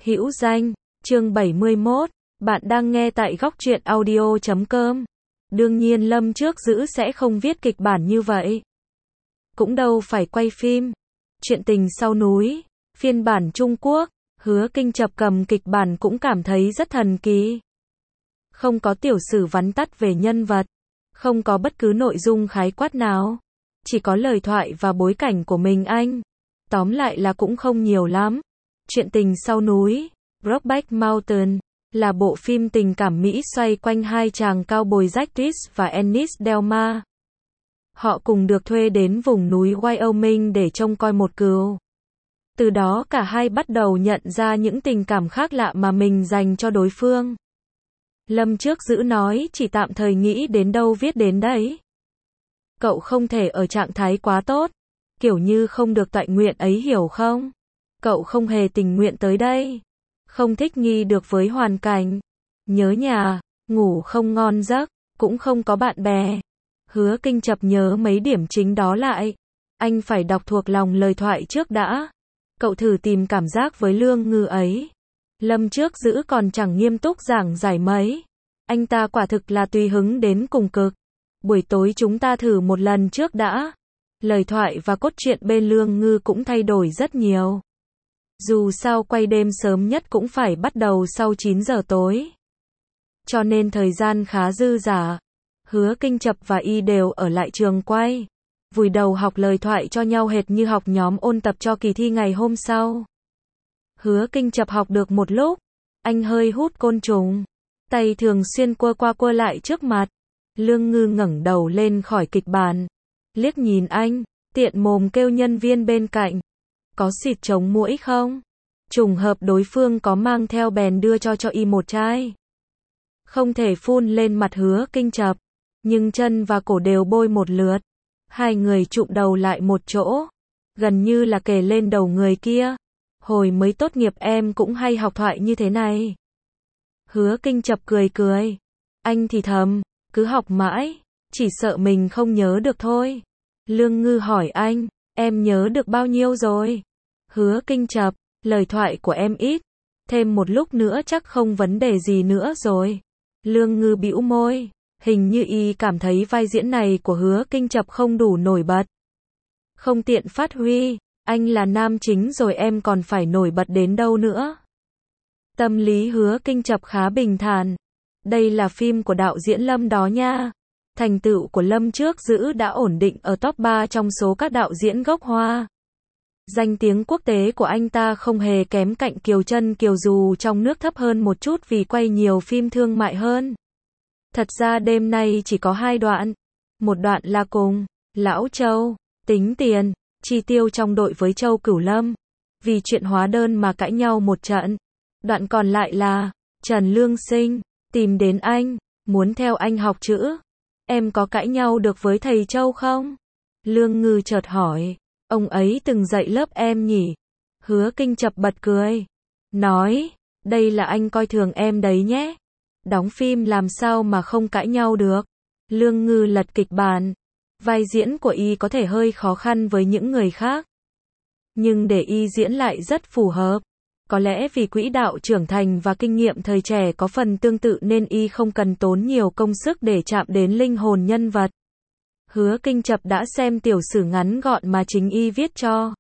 Hữu danh, chương 71, bạn đang nghe tại góc truyện audio.com. Đương nhiên Lâm Trước Dữ sẽ không viết kịch bản như vậy. Cũng đâu phải quay phim. Chuyện tình sau núi, phiên bản Trung Quốc, Hứa Kinh Chập cầm kịch bản cũng cảm thấy rất thần kỳ. Không có tiểu sử vắn tắt về nhân vật, không có bất cứ nội dung khái quát nào, chỉ có lời thoại và bối cảnh của mình anh. Tóm lại là cũng không nhiều lắm. Chuyện tình sau núi, Brokeback Mountain, là bộ phim tình cảm Mỹ xoay quanh hai chàng cowboy Jack Reese và Ennis Delma. Họ cùng được thuê đến vùng núi Wyoming để trông coi một cừu. Từ đó cả hai bắt đầu nhận ra những tình cảm khác lạ mà mình dành cho đối phương. Lâm Trước Dữ nói chỉ tạm thời nghĩ đến đâu viết đến đấy. Cậu không thể ở trạng thái quá tốt, kiểu như không được tọa nguyện ấy hiểu không? Cậu không hề tình nguyện tới đây, không thích nghi được với hoàn cảnh, nhớ nhà, ngủ không ngon giấc, cũng không có bạn bè. Hứa Kinh Chập nhớ mấy điểm chính đó lại. Anh phải đọc thuộc lòng lời thoại trước đã. Cậu thử tìm cảm giác với Lương Ngư ấy. Lâm Trước Dữ còn chẳng nghiêm túc giảng giải mấy. Anh ta quả thực là tùy hứng đến cùng cực. Buổi tối chúng ta thử một lần trước đã. Lời thoại và cốt truyện bên Lương Ngư cũng thay đổi rất nhiều. Dù sao quay đêm sớm nhất cũng phải bắt đầu sau 9 giờ tối. Cho nên thời gian khá dư dả. Hứa Kinh Chập và Y đều ở lại trường quay. Vùi đầu học lời thoại cho nhau hệt như học nhóm ôn tập cho kỳ thi ngày hôm sau. Hứa Kinh Chập học được một lúc. Anh hơi hút côn trùng. Tay thường xuyên quơ qua quơ lại trước mặt. Lương Ngư ngẩng đầu lên khỏi kịch bản. Liếc nhìn anh, tiện mồm kêu nhân viên bên cạnh. Có xịt chống muỗi không? Trùng hợp đối phương có mang theo bèn đưa cho Y một chai. Không thể phun lên mặt Hứa Kinh Chập, nhưng chân và cổ đều bôi một lượt. Hai người chụm đầu lại một chỗ, gần như là kề lên đầu người kia. Hồi mới tốt nghiệp em cũng hay học thoại như thế này. Hứa Kinh Chập cười cười. Anh thì thầm, cứ học mãi, chỉ sợ mình không nhớ được thôi. Lương Ngư hỏi anh, em nhớ được bao nhiêu rồi? Hứa Kinh Chập, lời thoại của em ít, thêm một lúc nữa chắc không vấn đề gì nữa rồi. Lương Ngư bĩu môi, hình như Y cảm thấy vai diễn này của Hứa Kinh Chập không đủ nổi bật. Không tiện phát huy, anh là nam chính rồi em còn phải nổi bật đến đâu nữa. Tâm lý Hứa Kinh Chập khá bình thản. Đây là phim của đạo diễn Lâm đó nha. Thành tựu của Lâm Trước Dữ đã ổn định ở top 3 trong số các đạo diễn gốc Hoa. Danh tiếng quốc tế của anh ta không hề kém cạnh Kiều Trân Kiều dù trong nước thấp hơn một chút vì quay nhiều phim thương mại hơn. Thật ra đêm nay chỉ có 2 đoạn. Một đoạn là cùng Lão Châu tính tiền, chi tiêu trong đội với Châu Cửu Lâm. Vì chuyện hóa đơn mà cãi nhau một trận. Đoạn còn lại là Trần Lương Sinh tìm đến anh, muốn theo anh học chữ. Em có cãi nhau được với thầy Châu không? Lương Ngư chợt hỏi. Ông ấy từng dạy lớp em nhỉ? Hứa Kinh Chập bật cười. Nói, đây là anh coi thường em đấy nhé. Đóng phim làm sao mà không cãi nhau được? Lương Ngư lật kịch bản. Vai diễn của Y có thể hơi khó khăn với những người khác. Nhưng để Y diễn lại rất phù hợp. Có lẽ vì quỹ đạo trưởng thành và kinh nghiệm thời trẻ có phần tương tự nên Y không cần tốn nhiều công sức để chạm đến linh hồn nhân vật. Hứa Kinh Chập đã xem tiểu sử ngắn gọn mà chính Y viết cho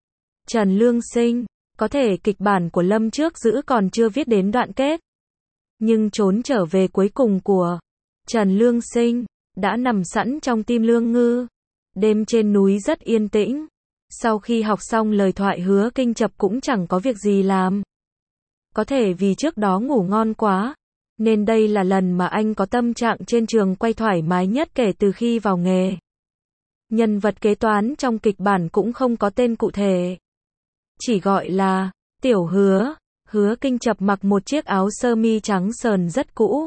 Trần Lương Sinh. Có thể kịch bản của Lâm Trước Dữ còn chưa viết đến đoạn kết. Nhưng trốn trở về cuối cùng của Trần Lương Sinh đã nằm sẵn trong tim Lương Ngư. Đêm trên núi rất yên tĩnh. Sau khi học xong lời thoại Hứa Kinh Chập cũng chẳng có việc gì làm. Có thể vì trước đó ngủ ngon quá, nên đây là lần mà anh có tâm trạng trên trường quay thoải mái nhất kể từ khi vào nghề. Nhân vật kế toán trong kịch bản cũng không có tên cụ thể. Chỉ gọi là Tiểu Hứa. Hứa Kinh Chập mặc một chiếc áo sơ mi trắng sờn rất cũ.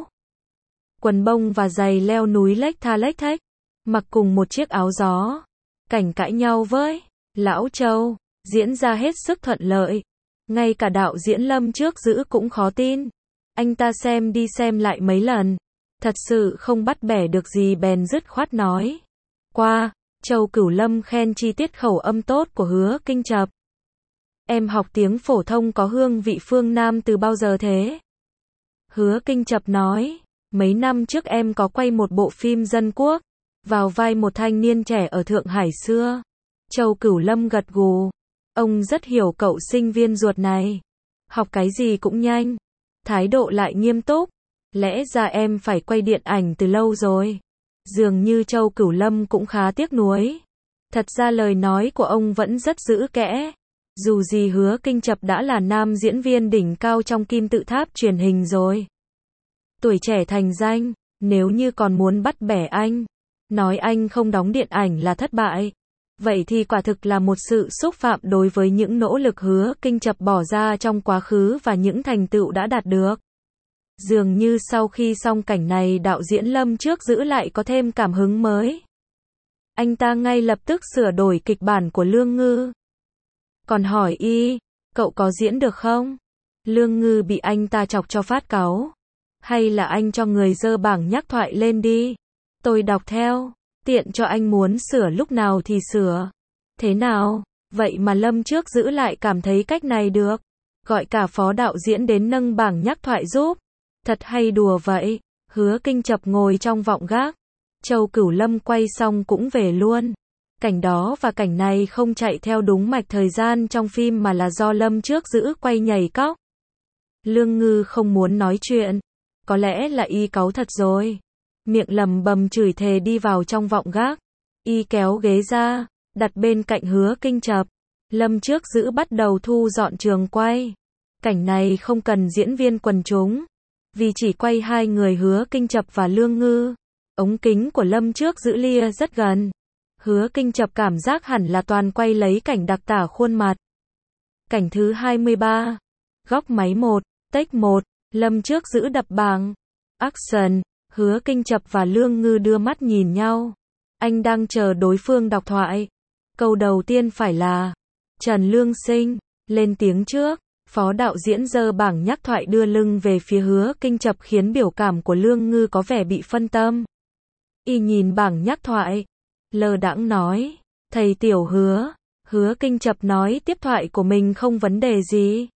Quần bông và giày leo núi lếch thách. Mặc cùng một chiếc áo gió. Cảnh cãi nhau với Lão Châu diễn ra hết sức thuận lợi. Ngay cả đạo diễn Lâm Trước Dữ cũng khó tin. Anh ta xem đi xem lại mấy lần. Thật sự không bắt bẻ được gì bèn dứt khoát nói. Châu Cửu Lâm khen chi tiết khẩu âm tốt của Hứa Kinh Chập. Em học tiếng phổ thông có hương vị phương Nam từ bao giờ thế? Hứa Kinh Chập nói, mấy năm trước em có quay một bộ phim dân quốc, vào vai một thanh niên trẻ ở Thượng Hải xưa. Châu Cửu Lâm gật gù. Ông rất hiểu cậu sinh viên ruột này. Học cái gì cũng nhanh. Thái độ lại nghiêm túc. Lẽ ra em phải quay điện ảnh từ lâu rồi. Dường như Châu Cửu Lâm cũng khá tiếc nuối. Thật ra lời nói của ông vẫn rất giữ kẽ. Dù gì Hứa Kinh Chập đã là nam diễn viên đỉnh cao trong kim tự tháp truyền hình rồi. Tuổi trẻ thành danh, nếu như còn muốn bắt bẻ anh, nói anh không đóng điện ảnh là thất bại, vậy thì quả thực là một sự xúc phạm đối với những nỗ lực Hứa Kinh Chập bỏ ra trong quá khứ và những thành tựu đã đạt được. Dường như sau khi xong cảnh này đạo diễn Lâm Trước Dữ lại có thêm cảm hứng mới. Anh ta ngay lập tức sửa đổi kịch bản của Lương Ngư. Còn hỏi cậu có diễn được không? Lương Ngư bị anh ta chọc cho phát cáu. Hay là anh cho người dơ bảng nhắc thoại lên đi. Tôi đọc theo, tiện cho anh muốn sửa lúc nào thì sửa. Thế nào? Vậy mà Lâm Trước Dữ lại cảm thấy cách này được. Gọi cả phó đạo diễn đến nâng bảng nhắc thoại giúp. Thật hay đùa vậy. Hứa Kinh Chập ngồi trong vọng gác. Châu Cửu Lâm quay xong cũng về luôn. Cảnh đó và cảnh này không chạy theo đúng mạch thời gian trong phim mà là do Lâm Trước Dữ quay nhảy cóc. Lương Ngư không muốn nói chuyện. Có lẽ là cáu thật rồi. Miệng lầm bầm chửi thề đi vào trong vọng gác. Kéo ghế ra, đặt bên cạnh Hứa Kinh Chập. Lâm Trước Dữ bắt đầu thu dọn trường quay. Cảnh này không cần diễn viên quần chúng. Vì chỉ quay hai người Hứa Kinh Chập và Lương Ngư. Ống kính của Lâm Trước Dữ lia rất gần. Hứa Kinh Chập cảm giác hẳn là toàn quay lấy cảnh đặc tả khuôn mặt. Cảnh thứ 23. Góc máy 1, take 1. Lâm Trước Dữ đập bảng. Action. Hứa Kinh Chập và Lương Ngư đưa mắt nhìn nhau. Anh đang chờ đối phương đọc thoại. Câu đầu tiên phải là Trần Lương Sinh, lên tiếng trước. Phó đạo diễn giơ bảng nhắc thoại đưa lưng về phía Hứa Kinh Chập khiến biểu cảm của Lương Ngư có vẻ bị phân tâm. Nhìn bảng nhắc thoại. Lơ đãng nói. Thầy Tiểu Hứa. Hứa Kinh Chập nói tiếp thoại của mình không vấn đề gì.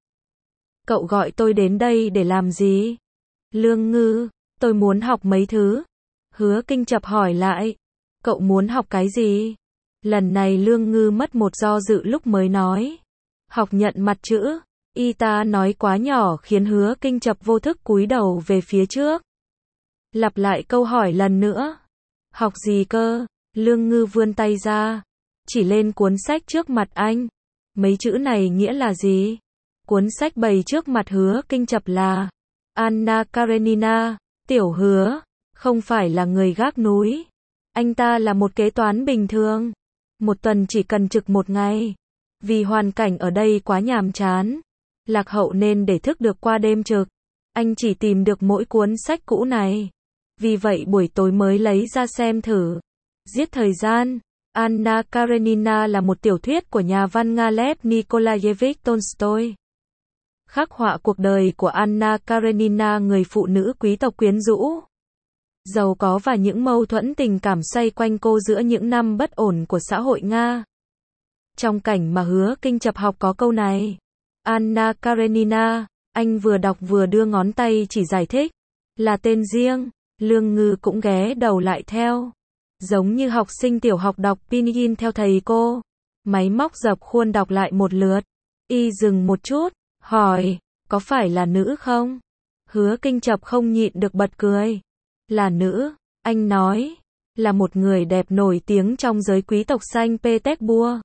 Cậu gọi tôi đến đây để làm gì? Lương Ngư. Tôi muốn học mấy thứ. Hứa Kinh Chập hỏi lại. Cậu muốn học cái gì? Lần này Lương Ngư mất một do dự lúc mới nói. Học nhận mặt chữ. Ta nói quá nhỏ khiến Hứa Kinh Chập vô thức cúi đầu về phía trước. Lặp lại câu hỏi lần nữa. Học gì cơ? Lương Ngư vươn tay ra. Chỉ lên cuốn sách trước mặt anh. Mấy chữ này nghĩa là gì? Cuốn sách bày trước mặt Hứa Kinh Chập là Anna Karenina. Tiểu Hứa, không phải là người gác núi. Anh ta là một kế toán bình thường. Một tuần chỉ cần trực một ngày. Vì hoàn cảnh ở đây quá nhàm chán. Lạc hậu nên để thức được qua đêm trực. Anh chỉ tìm được mỗi cuốn sách cũ này. Vì vậy buổi tối mới lấy ra xem thử. Giết thời gian. Anna Karenina là một tiểu thuyết của nhà văn Nga Lev Nikolayevich Tolstoy. Khắc họa cuộc đời của Anna Karenina, người phụ nữ quý tộc quyến rũ, giàu có và những mâu thuẫn tình cảm xoay quanh cô giữa những năm bất ổn của xã hội Nga. Trong cảnh mà Hứa Kinh Chập học có câu này. Anna Karenina, anh vừa đọc vừa đưa ngón tay chỉ giải thích. Là tên riêng. Lương Ngư cũng ghé đầu lại theo. Giống như học sinh tiểu học đọc pinyin theo thầy cô. Máy móc dập khuôn đọc lại một lượt. Dừng một chút. Hỏi, có phải là nữ không? Hứa Kinh Chập không nhịn được bật cười. Là nữ, anh nói. Là một người đẹp nổi tiếng trong giới quý tộc Saint Petersburg.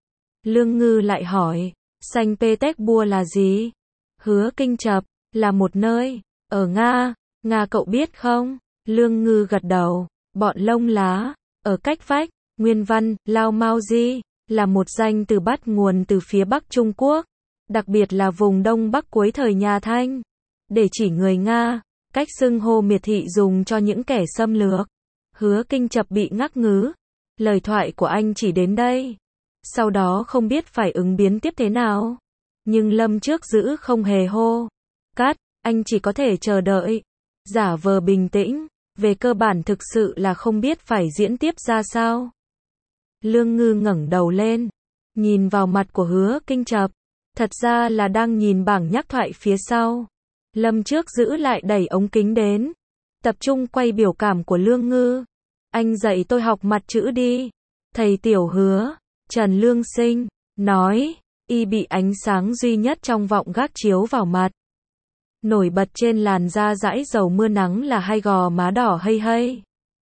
Lương Ngư lại hỏi, Saint Petersburg là gì? Hứa Kinh Chập, là một nơi, ở Nga. Nga cậu biết không? Lương Ngư gật đầu. Bọn lông lá, ở cách vách. Nguyên văn, Lao Mao Di, là một danh từ bắt nguồn từ phía Bắc Trung Quốc. Đặc biệt là vùng Đông Bắc cuối thời nhà Thanh. Để chỉ người Nga, cách xưng hô miệt thị dùng cho những kẻ xâm lược. Hứa Kinh Chập bị ngắc ngứ. Lời thoại của anh chỉ đến đây. Sau đó không biết phải ứng biến tiếp thế nào. Nhưng Lâm Trước Dữ không hề hô cắt, anh chỉ có thể chờ đợi. Giả vờ bình tĩnh. Về cơ bản thực sự là không biết phải diễn tiếp ra sao. Lương Ngư ngẩng đầu lên. Nhìn vào mặt của Hứa Kinh Chập. Thật ra là đang nhìn bảng nhắc thoại phía sau. Lâm Trước Giữ lại đẩy ống kính đến, tập trung quay biểu cảm của Lương Ngư. Anh dạy tôi học mặt chữ đi. Thầy Tiểu Hứa, Trần Lương Sinh, nói, y bị ánh sáng duy nhất trong vọng gác chiếu vào mặt. Nổi bật trên làn da dãi dầu mưa nắng là hai gò má đỏ hây hây.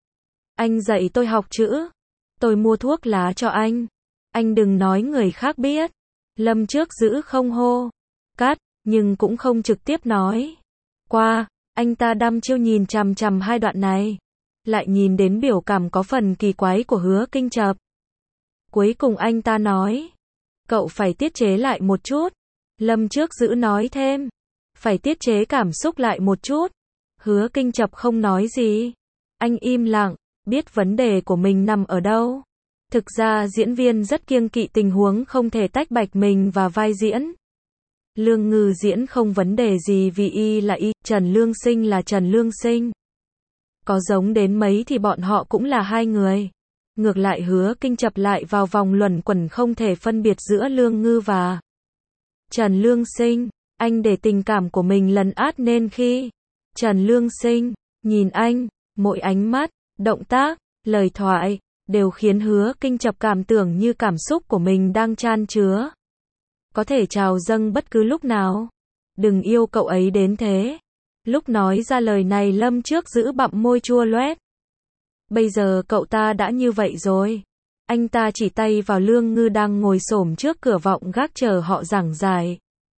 Anh dạy tôi học chữ. Tôi mua thuốc lá cho anh. Anh đừng nói người khác biết. Lâm Trước Giữ không hô cắt, nhưng cũng không trực tiếp nói qua. Anh ta đăm chiêu nhìn chằm chằm hai đoạn này. Lại nhìn đến biểu cảm có phần kỳ quái của Hứa Kinh Chập. Cuối cùng anh ta nói, cậu phải tiết chế lại một chút. Lâm Trước Giữ nói thêm, phải tiết chế cảm xúc lại một chút. Hứa Kinh Chập không nói gì. Anh im lặng, biết vấn đề của mình nằm ở đâu. Thực ra diễn viên rất kiêng kỵ tình huống không thể tách bạch mình và vai diễn. Lương Ngư diễn không vấn đề gì vì y là y, Trần Lương Sinh là Trần Lương Sinh. Có giống đến mấy thì bọn họ cũng là hai người. Ngược lại Hứa Kinh Chập lại vào vòng luẩn quẩn không thể phân biệt giữa Lương Ngư và Trần Lương Sinh. Anh để tình cảm của mình lấn át nên khi Trần Lương Sinh nhìn anh, mỗi ánh mắt, động tác, lời thoại đều khiến Hứa Kinh Chập cảm tưởng như cảm xúc của mình đang chan chứa, có thể trào dâng bất cứ lúc nào. Đừng yêu cậu ấy đến thế. Lúc nói ra lời này Lâm Trước Giữ bặm môi chua loét. Bây giờ cậu ta đã như vậy rồi. Anh ta chỉ tay vào Lương Ngư đang ngồi xổm trước cửa vọng gác chờ họ giảng giải.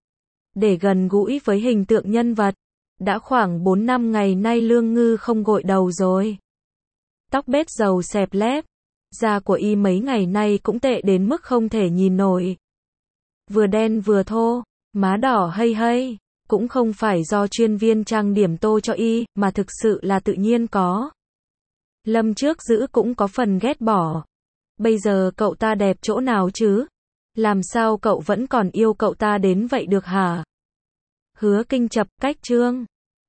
Để gần gũi với hình tượng nhân vật. Đã khoảng 4 năm ngày nay Lương Ngư không gội đầu rồi. Tóc bết dầu xẹp lép. Da của y mấy ngày nay cũng tệ đến mức không thể nhìn nổi. Vừa đen vừa thô, má đỏ hây hây. Cũng không phải do chuyên viên trang điểm tô cho y, mà thực sự là tự nhiên có. Lâm Trước Giữ cũng có phần ghét bỏ. Bây giờ cậu ta đẹp chỗ nào chứ? Làm sao cậu vẫn còn yêu cậu ta đến vậy được hả? Hứa Kinh Chập, cách chương.